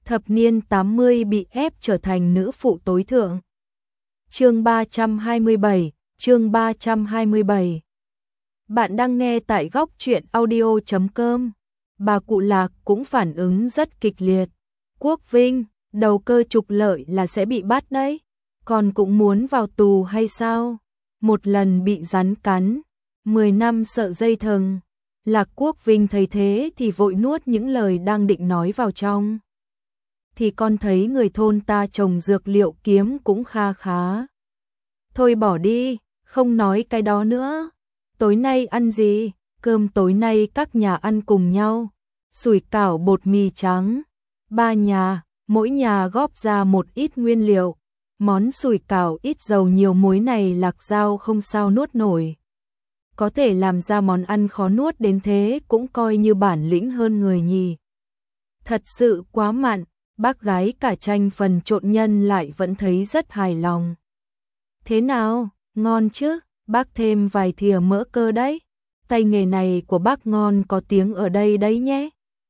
Thập niên 80 bị ép trở thành nữ phụ tối thượng. Chương 327, chương 327. Bạn đang nghe tại góc truyện audio.com. Bà cụ Lạc cũng phản ứng rất kịch liệt. Quốc Vinh, đầu cơ trục lợi là sẽ bị bắt đấy. Còn cũng muốn vào tù hay sao? Một lần bị rắn cắn, 10 năm sợ dây thừng. Lạc Quốc Vinh thấy thế thì vội nuốt những lời đang định nói vào trong. Thì con thấy người thôn ta trồng dược liệu kiếm cũng kha khá. Thôi bỏ đi, không nói cái đó nữa. Tối nay ăn gì? Cơm tối nay các nhà ăn cùng nhau. Sủi cảo bột mì trắng. 3 nhà, mỗi nhà góp ra một ít nguyên liệu. Món sủi cảo ít dầu nhiều muối này Lạc Dao không sao nuốt nổi. Có thể làm ra món ăn khó nuốt đến thế cũng coi như bản lĩnh hơn người nhì. Thật sự quá mặn, bác gái cả chanh phần trộn nhân lại vẫn thấy rất hài lòng. Thế nào, ngon chứ, bác thêm vài thìa mỡ cơ đấy. Tay nghề này của bác ngon có tiếng ở đây đấy nhé.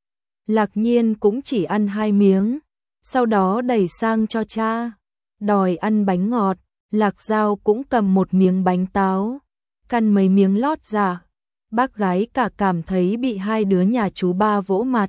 Lạc Nhiên cũng chỉ ăn 2 miếng, sau đó đẩy sang cho cha. Đòi ăn bánh ngọt, Lạc Dao cũng cầm một miếng bánh táo, căn mấy miếng lót ra. Bác gái cả cảm thấy bị hai đứa nhà chú ba vỗ mặt.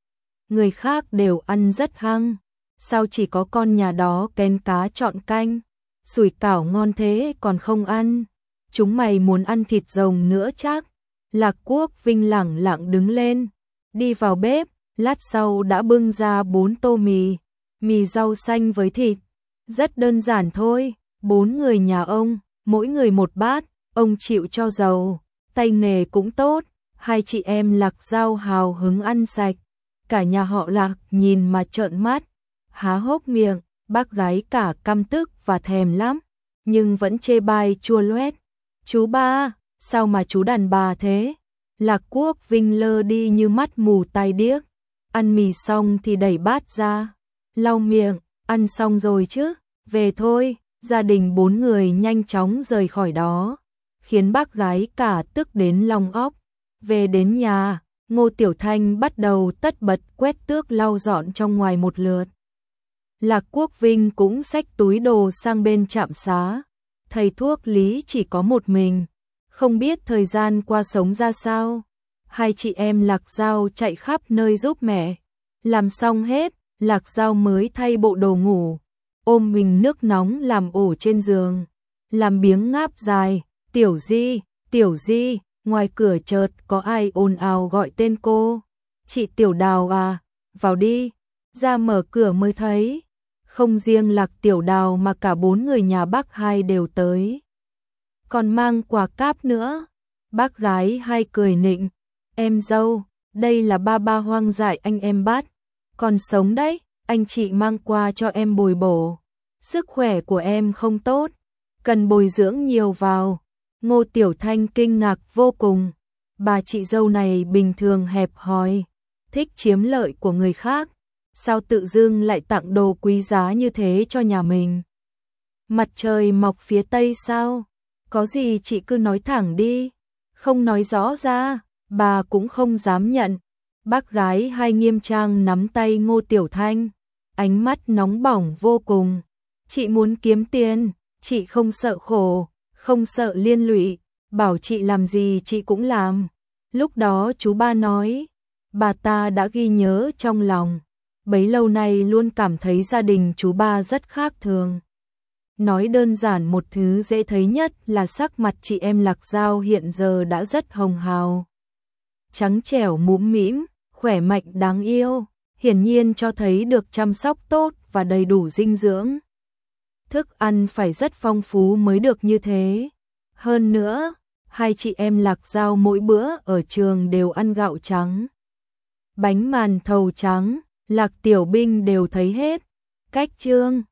Người khác đều ăn rất hăng, sao chỉ có con nhà đó kén cá chọn canh, sủi cảo ngon thế còn không ăn. Chúng mày muốn ăn thịt rồng nữa chắc. Lạc Quốc Vinh lẳng lặng đứng lên, đi vào bếp, lát sau đã bưng ra 4 tô mì, mì rau xanh với thịt. Rất đơn giản thôi, 4 người nhà ông, mỗi người một bát, ông chịu cho giàu, tay nghề cũng tốt. Hai chị em Lạc Dao hào hứng ăn sạch. Cả nhà họ Lạc nhìn mà trợn mắt, há hốc miệng. Bác gái cả căm tức và thèm lắm, nhưng vẫn chê bai chua loét. Chú ba, sao mà chú đàn bà thế? Lạc Quốc Vinh lơ đi như mắt mù tai điếc. Ăn mì xong thì đẩy bát ra, lau miệng, ăn xong rồi chứ, về thôi. Gia đình 4 người nhanh chóng rời khỏi đó, khiến bác gái cả tức đến lòng óc. Về đến nhà, Ngô Tiểu Thanh bắt đầu tất bật quét tước lau dọn trong ngoài một lượt. Lạc Quốc Vinh cũng xách túi đồ sang bên trạm xá. Thầy thuốc Lý chỉ có một mình, không biết thời gian qua sống ra sao. Hai chị em Lạc Dao chạy khắp nơi giúp mẹ. Làm xong hết, Lạc Dao mới thay bộ đồ ngủ, ôm mình nước nóng làm ổ trên giường, làm biếng ngáp dài. Tiểu Di, ngoài cửa chợt có ai ồn ào gọi tên cô. Chị Tiểu Đào à, vào đi. Ra mở cửa mới thấy, không riêng Lạc Tiểu Đào mà cả 4 người nhà bác hai đều tới. Còn mang quà cáp nữa. Bác gái hai cười nịnh, em dâu, đây là ba hoang dại anh em bắt. Còn sống đấy, anh chị mang qua cho em bồi bổ. Sức khỏe của em không tốt, cần bồi dưỡng nhiều vào. Ngô Tiểu Thanh kinh ngạc vô cùng. Bà chị dâu này bình thường hẹp hòi, thích chiếm lợi của người khác. Sao tự dưng lại tặng đồ quý giá như thế cho nhà mình? Mặt trời mọc phía tây sao? Có gì chị cứ nói thẳng đi. Không nói rõ ra, bà cũng không dám nhận. Bác gái hai nghiêm trang nắm tay Ngô Tiểu Thanh, ánh mắt nóng bỏng vô cùng. Chị muốn kiếm tiền, chị không sợ khổ, không sợ liên lụy, bảo chị làm gì chị cũng làm. Lúc đó chú ba nói, bà ta đã ghi nhớ trong lòng. Bấy lâu nay luôn cảm thấy gia đình chú ba rất khác thường. Nói đơn giản một thứ dễ thấy nhất là sắc mặt chị em Lạc Dao hiện giờ đã rất hồng hào. Trắng trẻo mũm mĩm, khỏe mạnh đáng yêu, hiển nhiên cho thấy được chăm sóc tốt và đầy đủ dinh dưỡng. Thức ăn phải rất phong phú mới được như thế. Hơn nữa, hai chị em Lạc Dao mỗi bữa ở trường đều ăn gạo trắng, bánh màn thầu trắng. Lạc Tiểu Binh đều thấy hết. Cách trương,